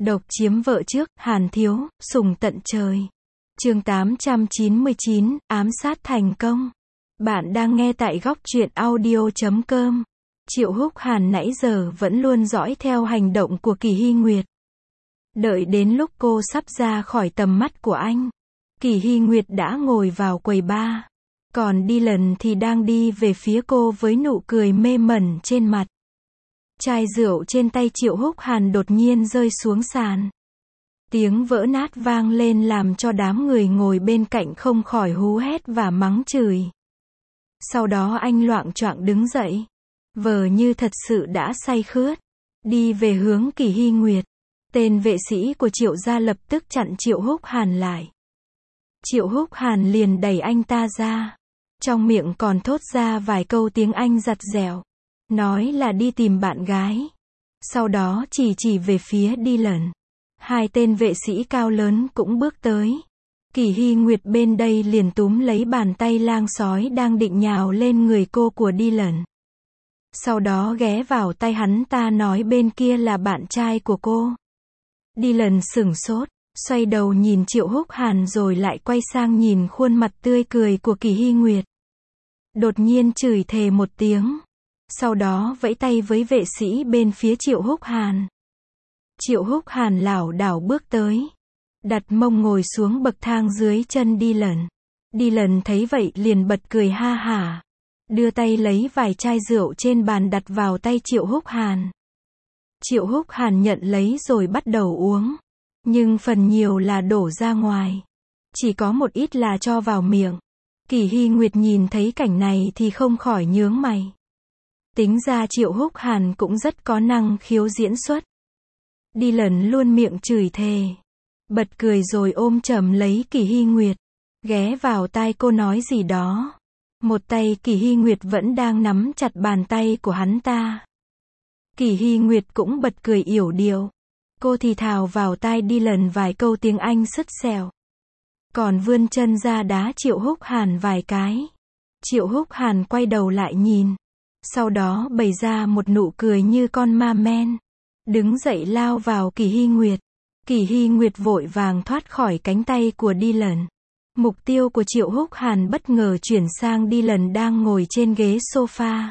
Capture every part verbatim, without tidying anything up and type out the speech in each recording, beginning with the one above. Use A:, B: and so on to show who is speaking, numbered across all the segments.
A: Độc chiếm vợ trước, Hàn Thiếu, sủng tận trời. Chương tám trăm chín mươi chín, ám sát thành công. Bạn đang nghe tại góc truyện audio chấm com. Triệu Húc Hàn nãy giờ vẫn luôn dõi theo hành động của Kỳ Hy Nguyệt. Đợi đến lúc cô sắp ra khỏi tầm mắt của anh, Kỳ Hy Nguyệt đã ngồi vào quầy bar. Còn Dylan thì đang đi về phía cô với nụ cười mê mẩn trên mặt. Chai rượu trên tay Triệu Húc Hàn đột nhiên rơi xuống sàn. Tiếng vỡ nát vang lên làm cho đám người ngồi bên cạnh không khỏi hú hét và mắng chửi. Sau đó anh loạng choạng đứng dậy, vờ như thật sự đã say khướt, đi về hướng Kỳ Hy Nguyệt. Tên vệ sĩ của Triệu gia lập tức chặn Triệu Húc Hàn lại. Triệu Húc Hàn liền đẩy anh ta ra, trong miệng còn thốt ra vài câu tiếng Anh giặt giẹo, nói là đi tìm bạn gái. Sau đó chỉ chỉ về phía Dylan. Hai tên vệ sĩ cao lớn cũng bước tới. Kỳ Hy Nguyệt bên đây liền túm lấy bàn tay lang sói đang định nhào lên người cô của Dylan. Sau đó ghé vào tay hắn ta nói bên kia là bạn trai của cô. Dylan sửng sốt, xoay đầu nhìn Triệu Húc Hàn rồi lại quay sang nhìn khuôn mặt tươi cười của Kỳ Hy Nguyệt. Đột nhiên chửi thề một tiếng. Sau đó vẫy tay với vệ sĩ bên phía Triệu Húc Hàn. Triệu Húc Hàn lảo đảo bước tới, đặt mông ngồi xuống bậc thang dưới chân Dylan. Dylan thấy vậy liền bật cười ha hả, đưa tay lấy vài chai rượu trên bàn đặt vào tay Triệu Húc Hàn. Triệu Húc Hàn nhận lấy rồi bắt đầu uống, nhưng phần nhiều là đổ ra ngoài, chỉ có một ít là cho vào miệng. Kỳ Hy Nguyệt nhìn thấy cảnh này thì không khỏi nhướng mày. Tính ra Triệu Húc Hàn cũng rất có năng khiếu diễn xuất. Dylan luôn miệng chửi thề, bật cười rồi ôm chầm lấy Kỳ Hy Nguyệt, ghé vào tai cô nói gì đó. Một tay Kỳ Hy Nguyệt vẫn đang nắm chặt bàn tay của hắn ta. Kỳ Hy Nguyệt cũng bật cười yểu điệu. Cô thì thào vào tai Dylan vài câu tiếng Anh sứt sẹo, còn vươn chân ra đá Triệu Húc Hàn vài cái. Triệu Húc Hàn quay đầu lại nhìn, sau đó bày ra một nụ cười như con ma men, đứng dậy lao vào Kỳ Hy Nguyệt. Kỳ Hy Nguyệt vội vàng thoát khỏi cánh tay của Dylan. Mục tiêu của Triệu Húc Hàn bất ngờ chuyển sang Dylan đang ngồi trên ghế sofa.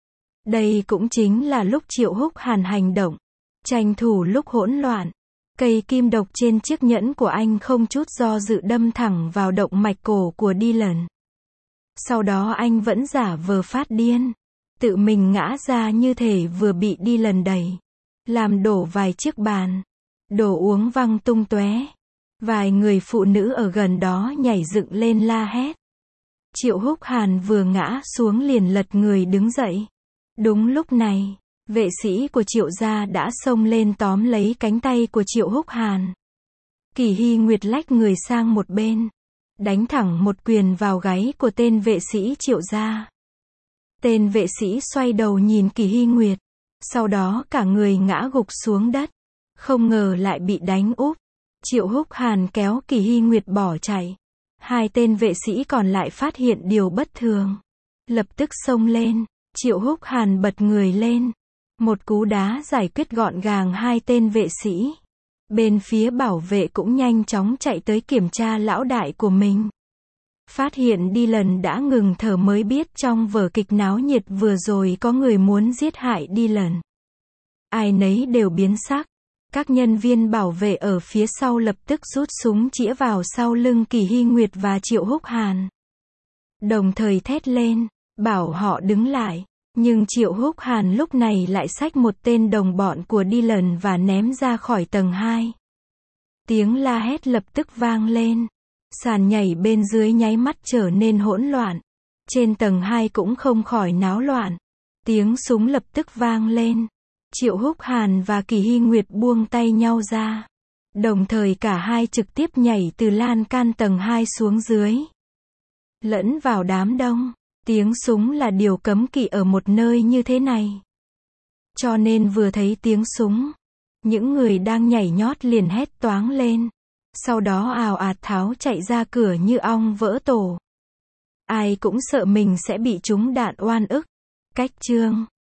A: Đây cũng chính là lúc Triệu Húc Hàn hành động, tranh thủ lúc hỗn loạn. Cây kim độc trên chiếc nhẫn của anh không chút do dự đâm thẳng vào động mạch cổ của Dylan. Sau đó anh vẫn giả vờ phát điên, tự mình ngã ra như thể vừa bị Dylan đẩy, làm đổ vài chiếc bàn, đồ uống văng tung tóe. Vài người phụ nữ ở gần đó nhảy dựng lên la hét. Triệu Húc Hàn vừa ngã xuống liền lật người đứng dậy. Đúng lúc này, vệ sĩ của Triệu gia đã xông lên tóm lấy cánh tay của Triệu Húc Hàn. Kỳ Hy Nguyệt lách người sang một bên, đánh thẳng một quyền vào gáy của tên vệ sĩ Triệu gia. Tên vệ sĩ xoay đầu nhìn Kỳ Hy Nguyệt, sau đó cả người ngã gục xuống đất, không ngờ lại bị đánh úp. Triệu Húc Hàn kéo Kỳ Hy Nguyệt bỏ chạy. Hai tên vệ sĩ còn lại phát hiện điều bất thường, lập tức xông lên. Triệu Húc Hàn bật người lên, một cú đá giải quyết gọn gàng hai tên vệ sĩ. Bên phía bảo vệ cũng nhanh chóng chạy tới kiểm tra lão đại của mình. Phát hiện Dylan đã ngừng thở mới biết trong vở kịch náo nhiệt vừa rồi có người muốn giết hại Dylan. Ai nấy đều biến sắc. Các nhân viên bảo vệ ở phía sau lập tức rút súng chĩa vào sau lưng Kỳ Hy Nguyệt và Triệu Húc Hàn, đồng thời thét lên, bảo họ đứng lại. Nhưng Triệu Húc Hàn lúc này lại xách một tên đồng bọn của Dylan và ném ra khỏi tầng hai. Tiếng la hét lập tức vang lên. Sàn nhảy bên dưới nháy mắt trở nên hỗn loạn. Trên tầng hai cũng không khỏi náo loạn. Tiếng súng lập tức vang lên. Triệu Húc Hàn và Kỳ Hy Nguyệt buông tay nhau ra. Đồng thời cả hai trực tiếp nhảy từ lan can tầng hai xuống dưới, lẫn vào đám đông. Tiếng súng là điều cấm kỵ ở một nơi như thế này. Cho nên vừa thấy tiếng súng, những người đang nhảy nhót liền hét toáng lên. Sau đó ào ạt tháo chạy ra cửa như ong vỡ tổ. Ai cũng sợ mình sẽ bị trúng đạn oan ức. Cách chương